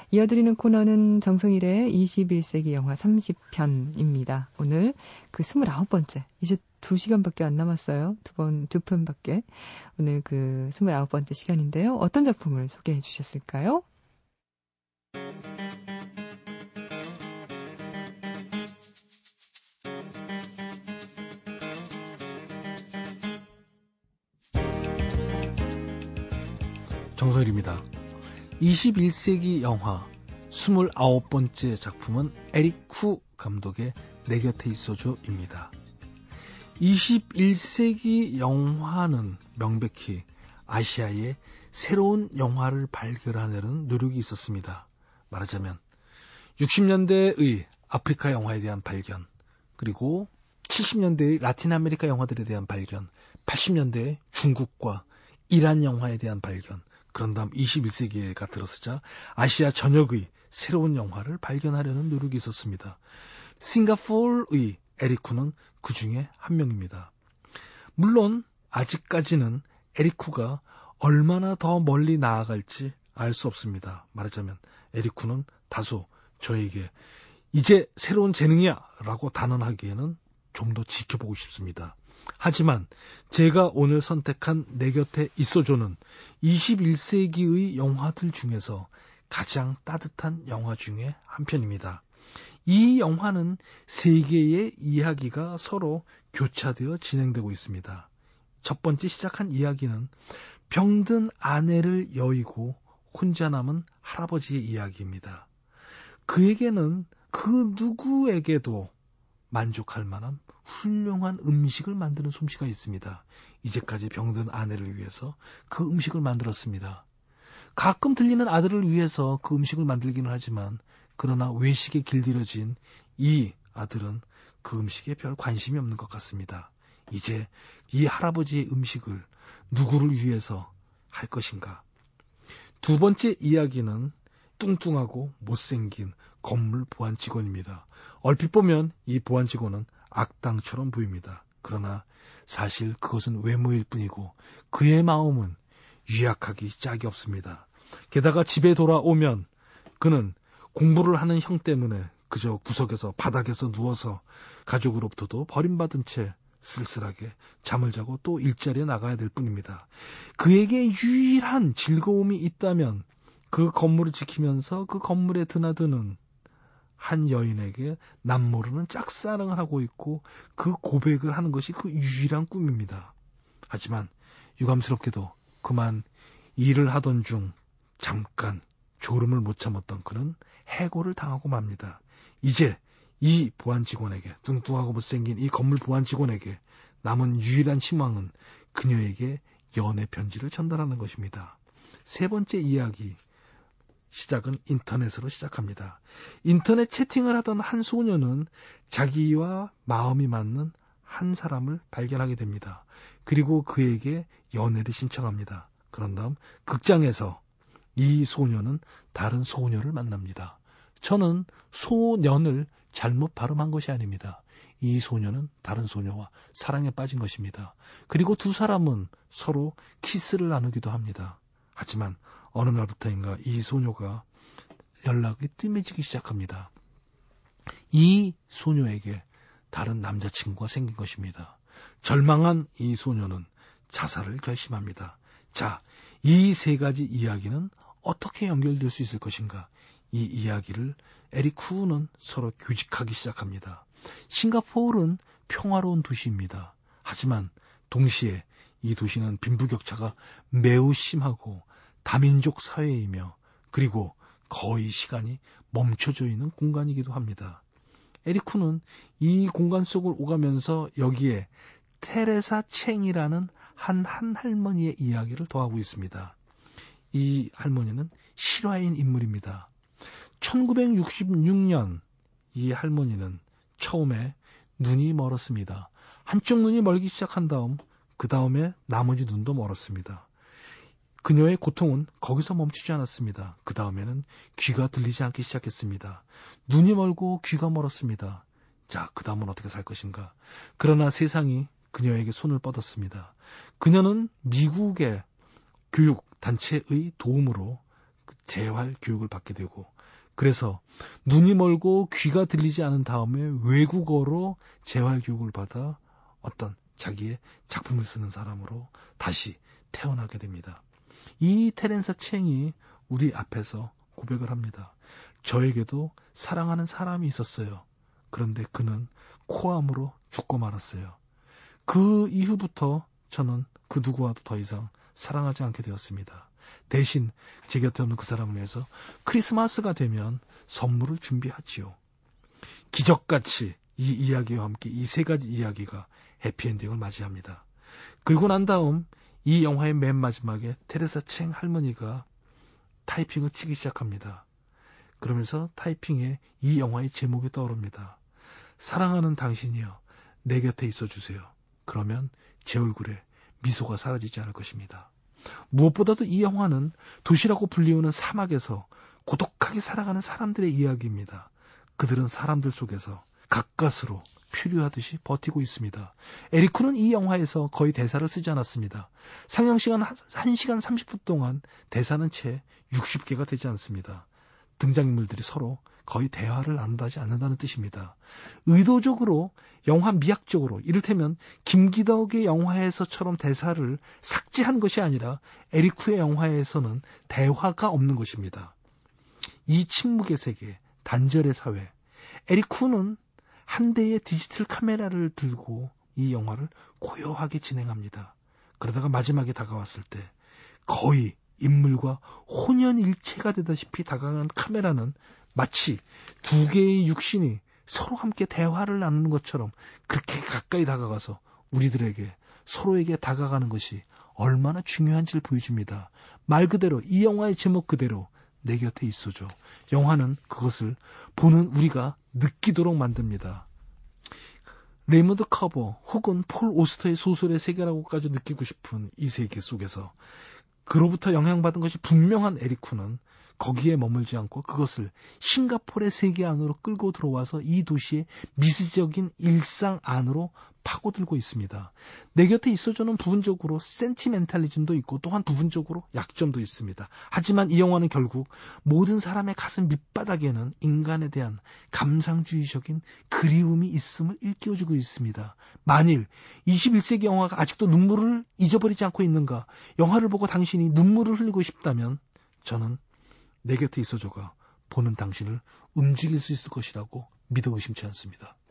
이어드리는 코너는 정성일의 21세기 영화 30편입니다. 오늘 그 29번째, 이제 2시간밖에 안 남았어요. 두 편밖에. 오늘 그 29번째 시간인데요. 어떤 작품을 소개해 주셨을까요? 정성일입니다. 21세기 영화 29번째 작품은 에릭 쿠 감독의 내 곁에 있어줘입니다. 21세기 영화는 명백히 아시아의 새로운 영화를 발견하려는 노력이 있었습니다. 말하자면 60년대의 아프리카 영화에 대한 발견, 그리고 70년대의 라틴 아메리카 영화들에 대한 발견, 80년대의 중국과 이란 영화에 대한 발견, 그런 다음 21세기가 들어서자 아시아 전역의 새로운 영화를 발견하려는 노력이 있었습니다. 싱가포르의 에릭 쿠는 그 중에 한 명입니다. 물론 아직까지는 에릭 쿠가 얼마나 더 멀리 나아갈지 알 수 없습니다. 말하자면 에릭 쿠는 다소 저에게 이제 새로운 재능이야 라고 단언하기에는 좀 더 지켜보고 싶습니다. 하지만 제가 오늘 선택한 내 곁에 있어줘는 21세기의 영화들 중에서 가장 따뜻한 영화 중에 한 편입니다. 이 영화는 세 개의 이야기가 서로 교차되어 진행되고 있습니다. 첫 번째 시작한 이야기는 병든 아내를 여의고 혼자 남은 할아버지의 이야기입니다. 그에게는 그 누구에게도 만족할 만한 훌륭한 음식을 만드는 솜씨가 있습니다. 이제까지 병든 아내를 위해서 그 음식을 만들었습니다. 가끔 들리는 아들을 위해서 그 음식을 만들기는 하지만 그러나 외식에 길들여진 이 아들은 그 음식에 별 관심이 없는 것 같습니다. 이제 이 할아버지의 음식을 누구를 위해서 할 것인가? 두 번째 이야기는 뚱뚱하고 못생긴 건물 보안 직원입니다. 얼핏 보면 이 보안 직원은 악당처럼 보입니다. 그러나 사실 그것은 외모일 뿐이고 그의 마음은 유약하기 짝이 없습니다. 게다가 집에 돌아오면 그는 공부를 하는 형 때문에 그저 구석에서 바닥에서 누워서 가족으로부터도 버림받은 채 쓸쓸하게 잠을 자고 또 일자리에 나가야 될 뿐입니다. 그에게 유일한 즐거움이 있다면 그 건물을 지키면서 그 건물에 드나드는 한 여인에게 남모르는 짝사랑을 하고 있고 그 고백을 하는 것이 그 유일한 꿈입니다. 하지만 유감스럽게도 그만 일을 하던 중 잠깐 졸음을 못 참았던 그는 해고를 당하고 맙니다. 이제 이 보안 직원에게, 뚱뚱하고 못생긴 이 건물 보안 직원에게 남은 유일한 희망은 그녀에게 연애 편지를 전달하는 것입니다. 세 번째 이야기 시작은 인터넷으로 시작합니다. 인터넷 채팅을 하던 한 소녀는 자기와 마음이 맞는 한 사람을 발견하게 됩니다. 그리고 그에게 연애를 신청합니다. 그런 다음 극장에서 이 소녀는 다른 소녀를 만납니다. 저는 소년을 잘못 발음한 것이 아닙니다. 이 소녀는 다른 소녀와 사랑에 빠진 것입니다. 그리고 두 사람은 서로 키스를 나누기도 합니다. 하지만 어느 날부터인가 이 소녀가 연락이 뜸해지기 시작합니다. 이 소녀에게 다른 남자친구가 생긴 것입니다. 절망한 이 소녀는 자살을 결심합니다. 자, 이 세 가지 이야기는 어떻게 연결될 수 있을 것인가? 이 이야기를 에릭 쿠는 서로 규직하기 시작합니다. 싱가포르는 평화로운 도시입니다. 하지만 동시에 이 도시는 빈부격차가 매우 심하고 다민족 사회이며 그리고 거의 시간이 멈춰져 있는 공간이기도 합니다. 에릭 쿠는 이 공간 속을 오가면서 여기에 테레사 챙이라는 한 할머니의 이야기를 더하고 있습니다. 이 할머니는 실화인 인물입니다. 1966년 이 할머니는 처음에 눈이 멀었습니다. 한쪽 눈이 멀기 시작한 다음 그 다음에 나머지 눈도 멀었습니다. 그녀의 고통은 거기서 멈추지 않았습니다. 그 다음에는 귀가 들리지 않기 시작했습니다. 눈이 멀고 귀가 멀었습니다. 자, 그 다음은 어떻게 살 것인가? 그러나 세상이 그녀에게 손을 뻗었습니다. 그녀는 미국의 교육단체의 도움으로 재활 교육을 받게 되고, 그래서 눈이 멀고 귀가 들리지 않은 다음에 외국어로 재활 교육을 받아 어떤 자기의 작품을 쓰는 사람으로 다시 태어나게 됩니다. 이 테렌사 챙이 우리 앞에서 고백을 합니다. 저에게도 사랑하는 사람이 있었어요. 그런데 그는 코암으로 죽고 말았어요. 그 이후부터 저는 그 누구와도 더 이상 사랑하지 않게 되었습니다. 대신 제 곁에 없는 그 사람을 위해서 크리스마스가 되면 선물을 준비하지요. 기적같이 이 이야기와 함께 이 세 가지 이야기가 해피엔딩을 맞이합니다. 그리고 난 다음 이 영화의 맨 마지막에 테레사 챙 할머니가 타이핑을 치기 시작합니다. 그러면서 타이핑에 이 영화의 제목이 떠오릅니다. 사랑하는 당신이여 내 곁에 있어주세요. 그러면 제 얼굴에 미소가 사라지지 않을 것입니다. 무엇보다도 이 영화는 도시라고 불리우는 사막에서 고독하게 살아가는 사람들의 이야기입니다. 그들은 사람들 속에서 가까스로 표류하듯이 버티고 있습니다. 에리쿠는 이 영화에서 거의 대사를 쓰지 않았습니다. 상영시간 1시간 30분 동안 대사는 채 60개가 되지 않습니다. 등장인물들이 서로 거의 대화를 나누지 않는다는 뜻입니다. 의도적으로 영화 미학적으로 이를테면 김기덕의 영화에서처럼 대사를 삭제한 것이 아니라 에리쿠의 영화에서는 대화가 없는 것입니다. 이 침묵의 세계, 단절의 사회, 에리쿠는 한 대의 디지털 카메라를 들고 이 영화를 고요하게 진행합니다. 그러다가 마지막에 다가왔을 때 거의 인물과 혼연일체가 되다시피 다가간 카메라는 마치 두 개의 육신이 서로 함께 대화를 나누는 것처럼 그렇게 가까이 다가가서 우리들에게 서로에게 다가가는 것이 얼마나 중요한지를 보여줍니다. 말 그대로 이 영화의 제목 그대로 내 곁에 있어줘. 영화는 그것을 보는 우리가 느끼도록 만듭니다. 레이먼드 카버 혹은 폴 오스터의 소설의 세계라고까지 느끼고 싶은 이 세계 속에서 그로부터 영향받은 것이 분명한 에리쿠는 거기에 머물지 않고 그것을 싱가포르의 세계 안으로 끌고 들어와서 이 도시의 미시적인 일상 안으로 파고들고 있습니다. 내 곁에 있어주는 부분적으로 센티멘탈리즘도 있고 또한 부분적으로 약점도 있습니다. 하지만 이 영화는 결국 모든 사람의 가슴 밑바닥에는 인간에 대한 감상주의적인 그리움이 있음을 일깨워주고 있습니다. 만일 21세기 영화가 아직도 눈물을 잊어버리지 않고 있는가, 영화를 보고 당신이 눈물을 흘리고 싶다면 저는 내 곁에 있어줘가 보는 당신을 움직일 수 있을 것이라고 믿어 의심치 않습니다.